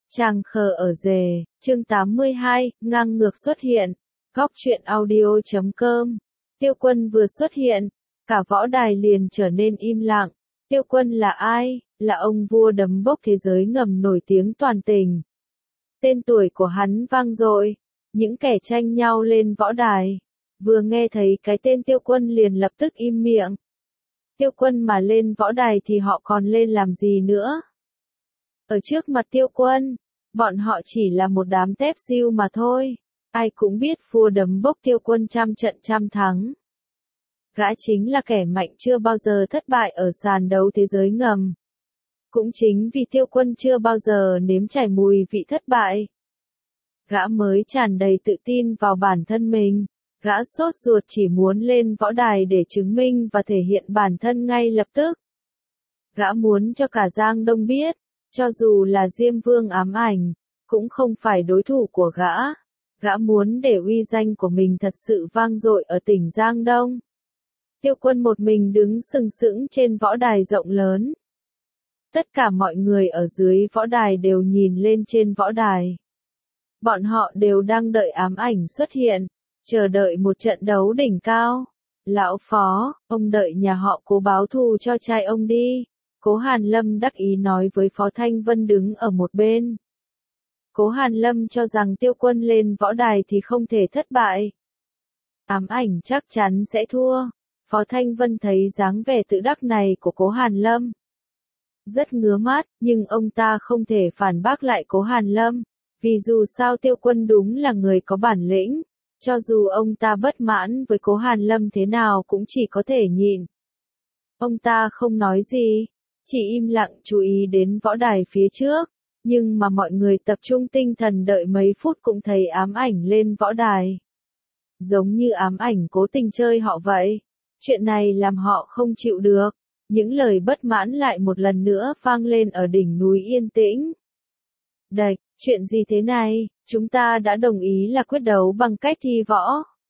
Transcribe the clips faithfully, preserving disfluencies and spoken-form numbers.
Tràng khờ ở rề, chương tám mươi hai, ngang ngược xuất hiện. Góc truyện audio chấm com. Tiêu Quân vừa xuất hiện, cả võ đài liền trở nên im lặng. Tiêu Quân là ai? Là ông vua đấm bốc thế giới ngầm nổi tiếng toàn tình. Tên tuổi của hắn vang dội, những kẻ tranh nhau lên võ đài, vừa nghe thấy cái tên Tiêu Quân liền lập tức im miệng. Tiêu Quân mà lên võ đài thì họ còn lên làm gì nữa? Ở trước mặt Tiêu Quân, bọn họ chỉ là một đám tép diêu mà thôi. Ai cũng biết vua đấm bốc Tiêu Quân trăm trận trăm thắng. Gã chính là kẻ mạnh chưa bao giờ thất bại ở sàn đấu thế giới ngầm. Cũng chính vì Tiêu Quân chưa bao giờ nếm trải mùi vị thất bại, gã mới tràn đầy tự tin vào bản thân mình. Gã sốt ruột chỉ muốn lên võ đài để chứng minh và thể hiện bản thân ngay lập tức. Gã muốn cho cả Giang Đông biết, cho dù là Diêm Vương ám ảnh, cũng không phải đối thủ của gã. Gã muốn để uy danh của mình thật sự vang dội ở tỉnh Giang Đông. Tiêu Quân một mình đứng sừng sững trên võ đài rộng lớn. Tất cả mọi người ở dưới võ đài đều nhìn lên trên võ đài. Bọn họ đều đang đợi ám ảnh xuất hiện, chờ đợi một trận đấu đỉnh cao. Lão Phó, ông đợi nhà họ Cố báo thù cho trai ông đi. Cố Hàn Lâm đắc ý nói với Phó Thanh Vân đứng ở một bên. Cố Hàn Lâm cho rằng Tiêu Quân lên võ đài thì không thể thất bại. Ám ảnh chắc chắn sẽ thua. Phó Thanh Vân thấy dáng vẻ tự đắc này của Cố Hàn Lâm rất ngứa mắt, nhưng ông ta không thể phản bác lại Cố Hàn Lâm, vì dù sao Tiêu Quân đúng là người có bản lĩnh, cho dù ông ta bất mãn với Cố Hàn Lâm thế nào cũng chỉ có thể nhịn. Ông ta không nói gì, chỉ im lặng chú ý đến võ đài phía trước, nhưng mà mọi người tập trung tinh thần đợi mấy phút cũng thấy ám ảnh lên võ đài. Giống như ám ảnh cố tình chơi họ vậy. Chuyện này làm họ không chịu được. Những lời bất mãn lại một lần nữa vang lên ở đỉnh núi yên tĩnh. Đạch, chuyện gì thế này? Chúng ta đã đồng ý là quyết đấu bằng cách thi võ.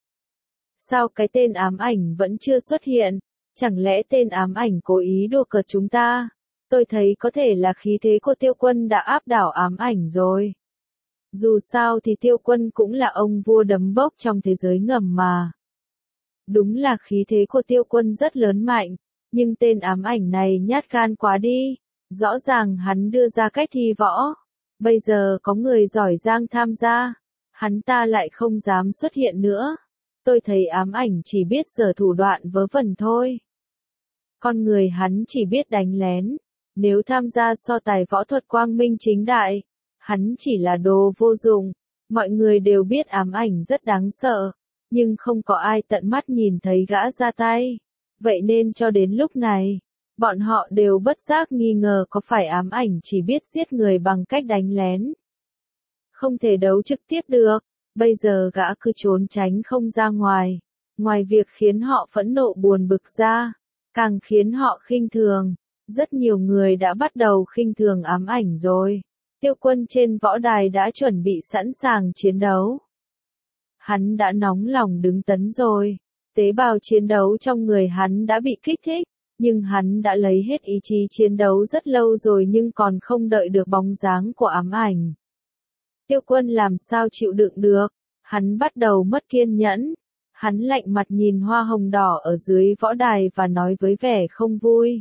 Sao cái tên ám ảnh vẫn chưa xuất hiện? Chẳng lẽ tên ám ảnh cố ý đùa cợt chúng ta? Tôi thấy có thể là khí thế của Tiêu Quân đã áp đảo ám ảnh rồi. Dù sao thì Tiêu Quân cũng là ông vua đấm bốc trong thế giới ngầm mà. Đúng là khí thế của Tiêu Quân rất lớn mạnh, nhưng tên ám ảnh này nhát gan quá đi. Rõ ràng hắn đưa ra cách thi võ. Bây giờ có người giỏi giang tham gia, hắn ta lại không dám xuất hiện nữa. Tôi thấy ám ảnh chỉ biết giở thủ đoạn vớ vẩn thôi. Con người hắn chỉ biết đánh lén. Nếu tham gia so tài võ thuật quang minh chính đại, hắn chỉ là đồ vô dụng. Mọi người đều biết ám ảnh rất đáng sợ, nhưng không có ai tận mắt nhìn thấy gã ra tay. Vậy nên cho đến lúc này, bọn họ đều bất giác nghi ngờ có phải ám ảnh chỉ biết giết người bằng cách đánh lén. Không thể đấu trực tiếp được, bây giờ gã cứ trốn tránh không ra ngoài. Ngoài việc khiến họ phẫn nộ buồn bực ra, càng khiến họ khinh thường. Rất nhiều người đã bắt đầu khinh thường ám ảnh rồi. Tiêu Quân trên võ đài đã chuẩn bị sẵn sàng chiến đấu. Hắn đã nóng lòng đứng tấn rồi. Tế bào chiến đấu trong người hắn đã bị kích thích, nhưng hắn đã lấy hết ý chí chiến đấu rất lâu rồi nhưng còn không đợi được bóng dáng của ám ảnh. Tiêu Quân làm sao chịu đựng được, hắn bắt đầu mất kiên nhẫn. Hắn lạnh mặt nhìn hoa hồng đỏ ở dưới võ đài và nói với vẻ không vui.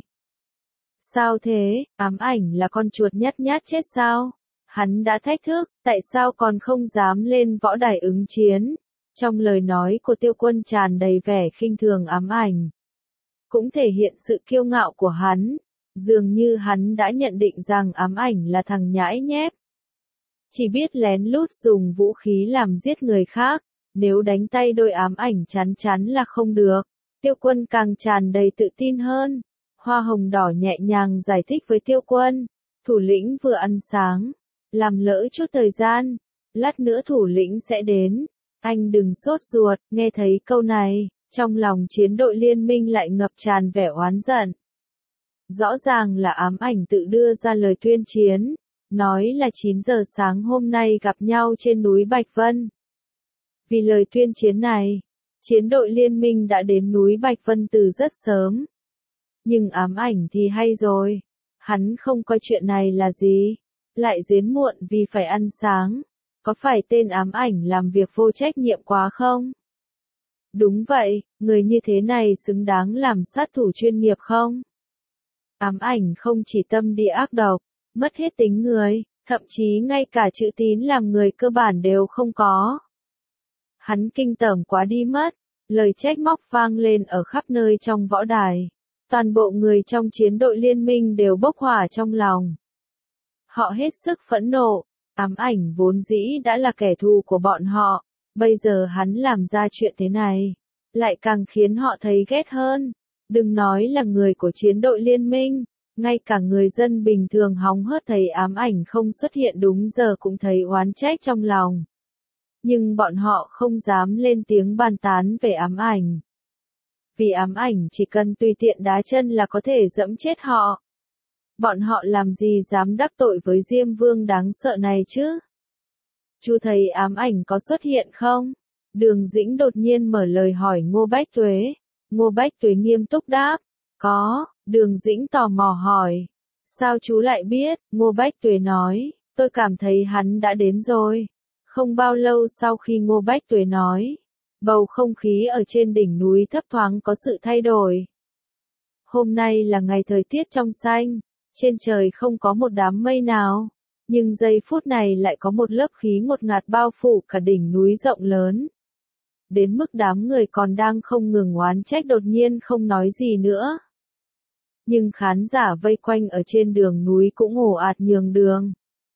Sao thế, ám ảnh là con chuột nhát nhát chết sao? Hắn đã thách thức, tại sao còn không dám lên võ đài ứng chiến? Trong lời nói của Tiêu Quân tràn đầy vẻ khinh thường ám ảnh. Cũng thể hiện sự kiêu ngạo của hắn. Dường như hắn đã nhận định rằng ám ảnh là thằng nhãi nhép. Chỉ biết lén lút dùng vũ khí làm giết người khác. Nếu đánh tay đôi ám ảnh chắn chắn là không được. Tiêu Quân càng tràn đầy tự tin hơn. Hoa hồng đỏ nhẹ nhàng giải thích với Tiêu Quân. Thủ lĩnh vừa ăn sáng. Làm lỡ chút thời gian. Lát nữa thủ lĩnh sẽ đến. Anh đừng sốt ruột. Nghe thấy câu này, trong lòng chiến đội liên minh lại ngập tràn vẻ oán giận. Rõ ràng là ám ảnh tự đưa ra lời tuyên chiến. Nói là chín giờ sáng hôm nay gặp nhau trên núi Bạch Vân. Vì lời tuyên chiến này, chiến đội liên minh đã đến núi Bạch Vân từ rất sớm. Nhưng ám ảnh thì hay rồi. Hắn không coi chuyện này là gì. Lại đến muộn vì phải ăn sáng. Có phải tên ám ảnh làm việc vô trách nhiệm quá không? Đúng vậy, người như thế này xứng đáng làm sát thủ chuyên nghiệp không? Ám ảnh không chỉ tâm địa ác độc, mất hết tính người, thậm chí ngay cả chữ tín làm người cơ bản đều không có. Hắn kinh tởm quá đi mất, lời trách móc vang lên ở khắp nơi trong võ đài. Toàn bộ người trong chiến đội liên minh đều bốc hỏa trong lòng. Họ hết sức phẫn nộ, ám ảnh vốn dĩ đã là kẻ thù của bọn họ, bây giờ hắn làm ra chuyện thế này, lại càng khiến họ thấy ghét hơn. Đừng nói là người của chiến đội liên minh, ngay cả người dân bình thường hóng hớt thấy ám ảnh không xuất hiện đúng giờ cũng thấy oán trách trong lòng. Nhưng bọn họ không dám lên tiếng bàn tán về ám ảnh. Vì ám ảnh chỉ cần tùy tiện đá chân là có thể dẫm chết họ. Bọn họ làm gì dám đắc tội với Diêm Vương đáng sợ này chứ? Chú thấy ám ảnh có xuất hiện không? Đường Dĩnh đột nhiên mở lời hỏi Ngô Bách Tuế. Ngô Bách Tuế nghiêm túc đáp. Có, Đường Dĩnh tò mò hỏi. Sao chú lại biết? Ngô Bách Tuế nói. Tôi cảm thấy hắn đã đến rồi. Không bao lâu sau khi Ngô Bách Tuế nói, bầu không khí ở trên đỉnh núi thấp thoáng có sự thay đổi. Hôm nay là ngày thời tiết trong xanh, trên trời không có một đám mây nào, nhưng giây phút này lại có một lớp khí ngột ngạt bao phủ cả đỉnh núi rộng lớn. Đến mức đám người còn đang không ngừng oán trách đột nhiên không nói gì nữa. Nhưng khán giả vây quanh ở trên đường núi cũng ồ ạt nhường đường.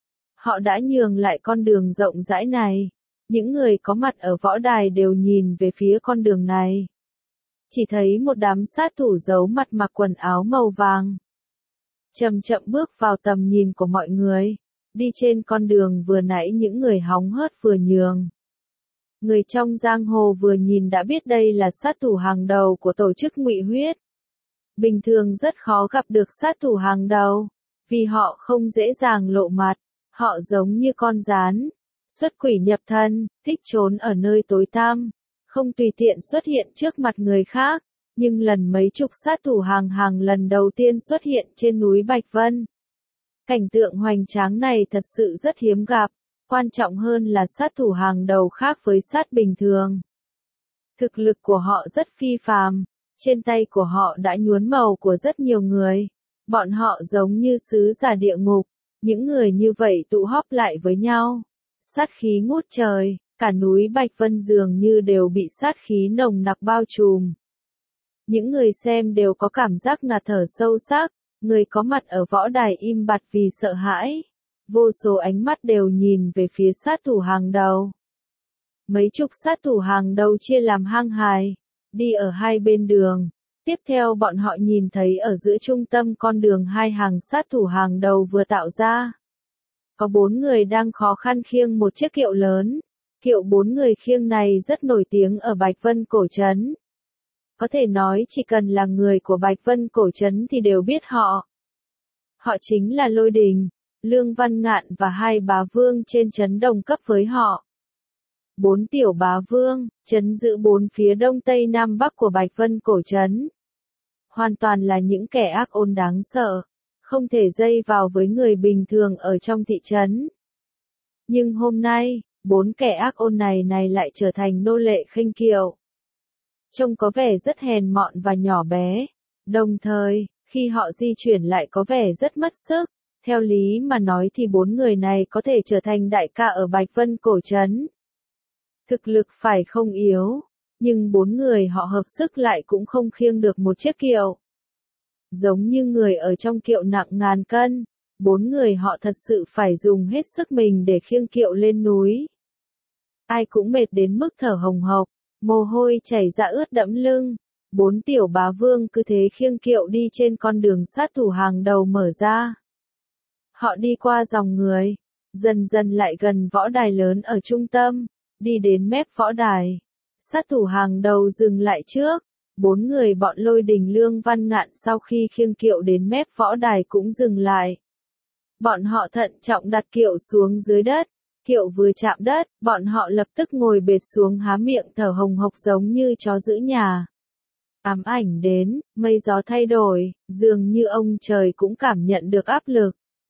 Họ đã nhường lại con đường rộng rãi này. Những người có mặt ở võ đài đều nhìn về phía con đường này. Chỉ thấy một đám sát thủ giấu mặt mặc quần áo màu vàng. Chậm chậm bước vào tầm nhìn của mọi người. Đi trên con đường vừa nãy những người hóng hớt vừa nhường. Người trong giang hồ vừa nhìn đã biết đây là sát thủ hàng đầu của tổ chức Ngụy Huyết. Bình thường rất khó gặp được sát thủ hàng đầu, vì họ không dễ dàng lộ mặt. Họ giống như con gián, xuất quỷ nhập thân, thích trốn ở nơi tối tăm, không tùy tiện xuất hiện trước mặt người khác, nhưng lần mấy chục sát thủ hàng hàng lần đầu tiên xuất hiện trên núi Bạch Vân. Cảnh tượng hoành tráng này thật sự rất hiếm gặp, quan trọng hơn là sát thủ hàng đầu khác với sát bình thường. Thực lực của họ rất phi phàm, trên tay của họ đã nhuốm màu của rất nhiều người, bọn họ giống như sứ giả địa ngục. Những người như vậy tụ họp lại với nhau. Sát khí ngút trời, cả núi Bạch Vân dường như đều bị sát khí nồng nặc bao trùm. Những người xem đều có cảm giác ngạt thở sâu sắc, người có mặt ở võ đài im bặt vì sợ hãi. Vô số ánh mắt đều nhìn về phía sát thủ hàng đầu. Mấy chục sát thủ hàng đầu chia làm hang hài, đi ở hai bên đường. Tiếp theo bọn họ nhìn thấy ở giữa trung tâm con đường hai hàng sát thủ hàng đầu vừa tạo ra. Có bốn người đang khó khăn khiêng một chiếc kiệu lớn. Kiệu bốn người khiêng này rất nổi tiếng ở Bạch Vân Cổ Trấn. Có thể nói chỉ cần là người của Bạch Vân Cổ Trấn thì đều biết họ. Họ chính là Lôi Đình, Lương Văn Ngạn và hai bá vương trên trấn đồng cấp với họ. Bốn tiểu bá vương, trấn giữ bốn phía đông tây nam bắc của Bạch Vân Cổ Trấn. Hoàn toàn là những kẻ ác ôn đáng sợ, không thể dây vào với người bình thường ở trong thị trấn. Nhưng hôm nay, bốn kẻ ác ôn này này lại trở thành nô lệ khinh kiệu. Trông có vẻ rất hèn mọn và nhỏ bé, đồng thời, khi họ di chuyển lại có vẻ rất mất sức. Theo lý mà nói thì bốn người này có thể trở thành đại ca ở Bạch Vân Cổ Trấn. Thực lực phải không yếu, nhưng bốn người họ hợp sức lại cũng không khiêng được một chiếc kiệu. Giống như người ở trong kiệu nặng ngàn cân, bốn người họ thật sự phải dùng hết sức mình để khiêng kiệu lên núi. Ai cũng mệt đến mức thở hồng hộc, mồ hôi chảy ra ướt đẫm lưng. Bốn tiểu bá vương cứ thế khiêng kiệu đi trên con đường sát thủ hàng đầu mở ra. Họ đi qua dòng người, dần dần lại gần võ đài lớn ở trung tâm, đi đến mép võ đài. Sát thủ hàng đầu dừng lại trước, bốn người bọn Lôi Đình Lương Văn Ngạn sau khi khiêng kiệu đến mép võ đài cũng dừng lại. Bọn họ thận trọng đặt kiệu xuống dưới đất, kiệu vừa chạm đất, bọn họ lập tức ngồi bệt xuống há miệng thở hồng hộc giống như chó giữ nhà. Ám ảnh đến, mây gió thay đổi, dường như ông trời cũng cảm nhận được áp lực.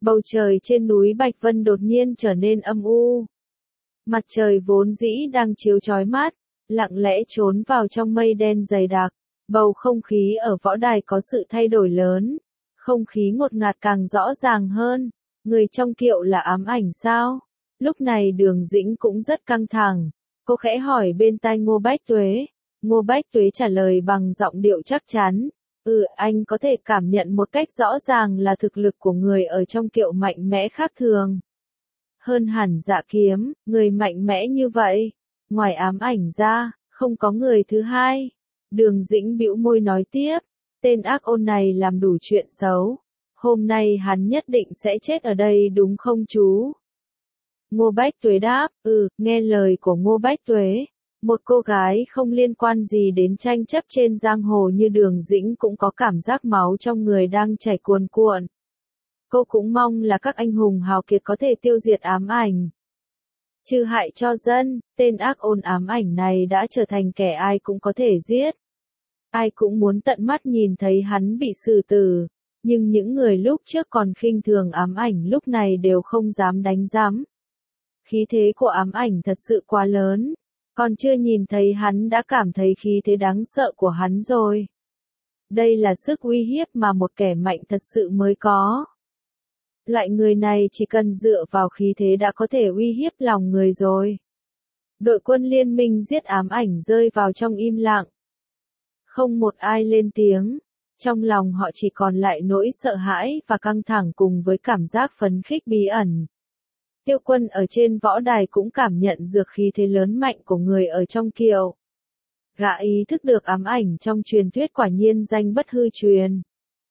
Bầu trời trên núi Bạch Vân đột nhiên trở nên âm u. Mặt trời vốn dĩ đang chiếu chói mát, lặng lẽ trốn vào trong mây đen dày đặc. Bầu không khí ở võ đài có sự thay đổi lớn. Không khí ngột ngạt càng rõ ràng hơn. Người trong kiệu là ám ảnh sao? Lúc này Đường Dĩnh cũng rất căng thẳng. Cô khẽ hỏi bên tai Ngô Bách Tuế. Ngô Bách Tuế trả lời bằng giọng điệu chắc chắn. Ừ, anh có thể cảm nhận một cách rõ ràng là thực lực của người ở trong kiệu mạnh mẽ khác thường. Hơn hẳn Dạ Kiếm, người mạnh mẽ như vậy. Ngoài ám ảnh ra, không có người thứ hai. Đường Dĩnh bĩu môi nói tiếp. Tên ác ôn này làm đủ chuyện xấu. Hôm nay hắn nhất định sẽ chết ở đây đúng không chú? Ngô Bách Tuế đáp, ừ, nghe lời của Ngô Bách Tuế. Một cô gái không liên quan gì đến tranh chấp trên giang hồ như Đường Dĩnh cũng có cảm giác máu trong người đang chảy cuồn cuộn. Cô cũng mong là các anh hùng hào kiệt có thể tiêu diệt ám ảnh. Trừ hại cho dân, tên ác ôn ám ảnh này đã trở thành kẻ ai cũng có thể giết. Ai cũng muốn tận mắt nhìn thấy hắn bị xử tử. Nhưng những người lúc trước còn khinh thường ám ảnh lúc này đều không dám đánh giám. Khí thế của ám ảnh thật sự quá lớn. Còn chưa nhìn thấy hắn đã cảm thấy khí thế đáng sợ của hắn rồi. Đây là sức uy hiếp mà một kẻ mạnh thật sự mới có. Loại người này chỉ cần dựa vào khí thế đã có thể uy hiếp lòng người rồi. Đội quân liên minh giết ám ảnh rơi vào trong im lặng. Không một ai lên tiếng. Trong lòng họ chỉ còn lại nỗi sợ hãi và căng thẳng cùng với cảm giác phấn khích bí ẩn. Tiêu Quân ở trên võ đài cũng cảm nhận dược khí thế lớn mạnh của người ở trong kiệu. Gã ý thức được ám ảnh trong truyền thuyết quả nhiên danh bất hư truyền.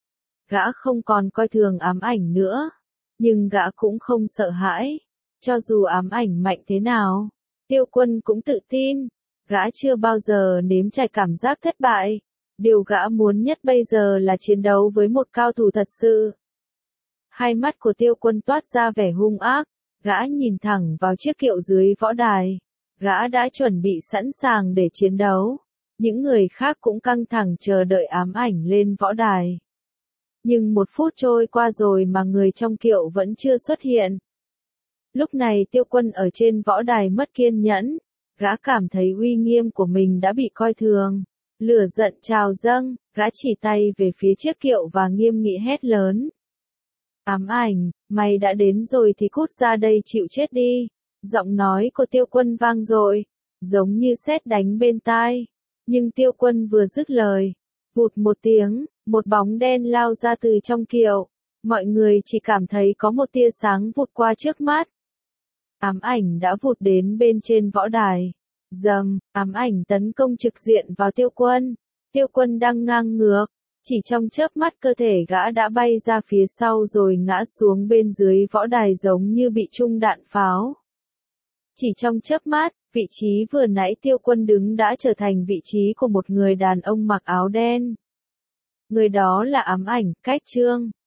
Gã không còn coi thường ám ảnh nữa. Nhưng gã cũng không sợ hãi. Cho dù ám ảnh mạnh thế nào, Tiêu Quân cũng tự tin. Gã chưa bao giờ nếm trải cảm giác thất bại. Điều gã muốn nhất bây giờ là chiến đấu với một cao thủ thật sự. Hai mắt của Tiêu Quân toát ra vẻ hung ác. Gã nhìn thẳng vào chiếc kiệu dưới võ đài. Gã đã chuẩn bị sẵn sàng để chiến đấu. Những người khác cũng căng thẳng chờ đợi ám ảnh lên võ đài. Nhưng một phút trôi qua rồi mà người trong kiệu vẫn chưa xuất hiện. Lúc này Tiêu Quân ở trên võ đài mất kiên nhẫn. Gã cảm thấy uy nghiêm của mình đã bị coi thường. Lửa giận trào dâng, gã chỉ tay về phía chiếc kiệu và nghiêm nghị hét lớn. Ám ảnh, mày đã đến rồi thì cút ra đây chịu chết đi. Giọng nói của Tiêu Quân vang dội, giống như sét đánh bên tai. Nhưng Tiêu Quân vừa dứt lời, vụt một tiếng, một bóng đen lao ra từ trong kiệu. Mọi người chỉ cảm thấy có một tia sáng vụt qua trước mắt. Ám ảnh đã vụt đến bên trên võ đài. Dầm, ám ảnh tấn công trực diện vào Tiêu Quân. Tiêu Quân đang ngang ngược. Chỉ trong chớp mắt cơ thể gã đã bay ra phía sau rồi ngã xuống bên dưới võ đài giống như bị trúng đạn pháo. Chỉ trong chớp mắt, vị trí vừa nãy Tiêu Quân đứng đã trở thành vị trí của một người đàn ông mặc áo đen. Người đó là ám ảnh, Cách Trương.